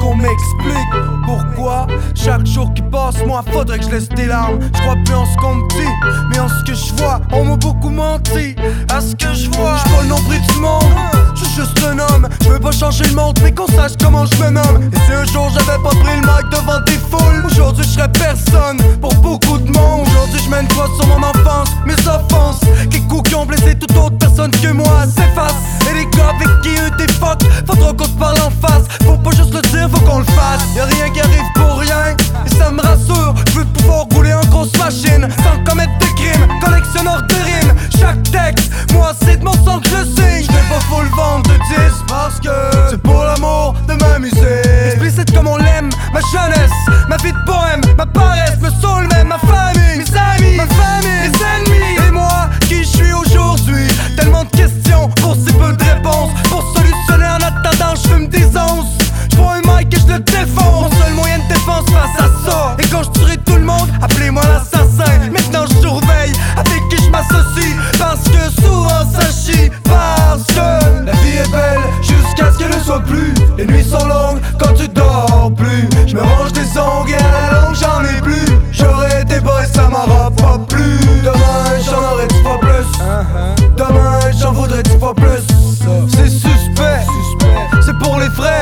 qu'on m'explique pourquoi chaque jour qui passe, moi faudrait que je laisse des larmes. Je crois plus en ce qu'on me dit, mais en ce que je vois. On m'a beaucoup menti à ce que je vois. J'suis pas le nombril du monde, je suis juste un homme. Je veux pas changer le monde, mais qu'on sache comment je me nomme. Et si un jour j'avais pas pris le mic devant des foules, aujourd'hui je serais personne pour beaucoup de monde. Aujourd'hui je mets une croix sur mon enfance, mes offenses, les coups qui ont blessé toute autre personne que moi s'effacent. Et les gars avec qui eux des fuck, faudra qu'on se parle en face. Faut pas juste le dire, faut qu'on le fasse. Y'a rien qui arrive pour rien, et ça me rassure. Je veux pouvoir rouler en grosse machine sans commettre de crimes, collectionneur de rimes. Chaque texte, moi c'est de mon sang que je signe. Je vais pas full vendre de 10 parce que c'est pour l'amour de m'amuser. Explicite comme on l'aime, ma jeunesse, ma vie de bohème, ma paresse, me saoule même ma famille, mes amis, ma famille, mes ennemis. Et moi, qui je suis aujourd'hui? Tellement de questions pour si peu de réponses. Pour solutionner en attendant, je fume des onces. J'prends un mic et je le défonce. Mon seul moyen de défense face à ça. Et quand je tuerai tout le monde, appelez-moi l'assassin. Maintenant je surveille avec qui je m'associe, parce que souvent ça chie. Parce que la vie est belle jusqu'à ce qu'elle ne soit plus. Les nuits sont longues quand tu dors plus. Je me range des ongles et à la longue j'en ai plus. J'aurais été beau et ça m'aura pas plu. Demain j'en aurais 10 fois plus. Demain j'en voudrais 10 fois plus. C'est suspect, c'est pour les frais.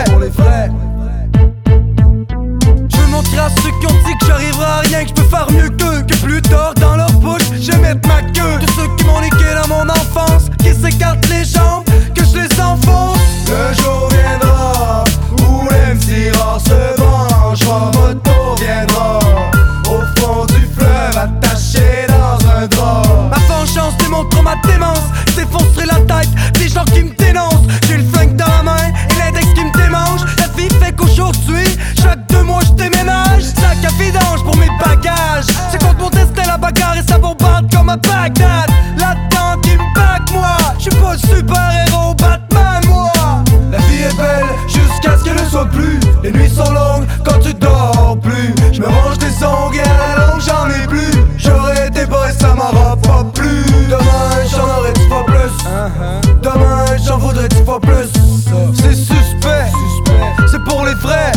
Je veux montrer à ceux qui ont dit que j'arriverai à rien, que je peux faire mieux qu'eux. Que plus tard dans leur bouche, je vais mettre ma queue. Tous ceux qui m'ont niqué dans mon enfance, qui s'écartent les jambes, que je les enfonce. Le jour viendra où l'MC rare se vengera. Votre tour viendra au fond du fleuve, attaché dans un drap. Ma vengeance démontre ma démence, défoncerai la tête des gens qui me dénoncent. J'ai le flingue dans la main et l'index qui me démange. La vie fait qu'aujourd'hui, chaque 2 mois je déménage. Sac à vidange pour mes bagages. C'est contre mon destin la bagarre et ça bombarde comme à Bagdad. Là-dedans qui me back moi, j'suis pas le super-héros Batman moi. La vie est belle jusqu'à ce qu'elle ne soit plus. Les nuits sont longues quand tu dors plus. Je me range des ongles et à la longue j'en ai plus. J'aurais été beau et ça m'aura pas plu. Demain j'en aurais 10 fois plus. Demain j'en voudrais 10 fois plus. C'est suspect, c'est pour les frais.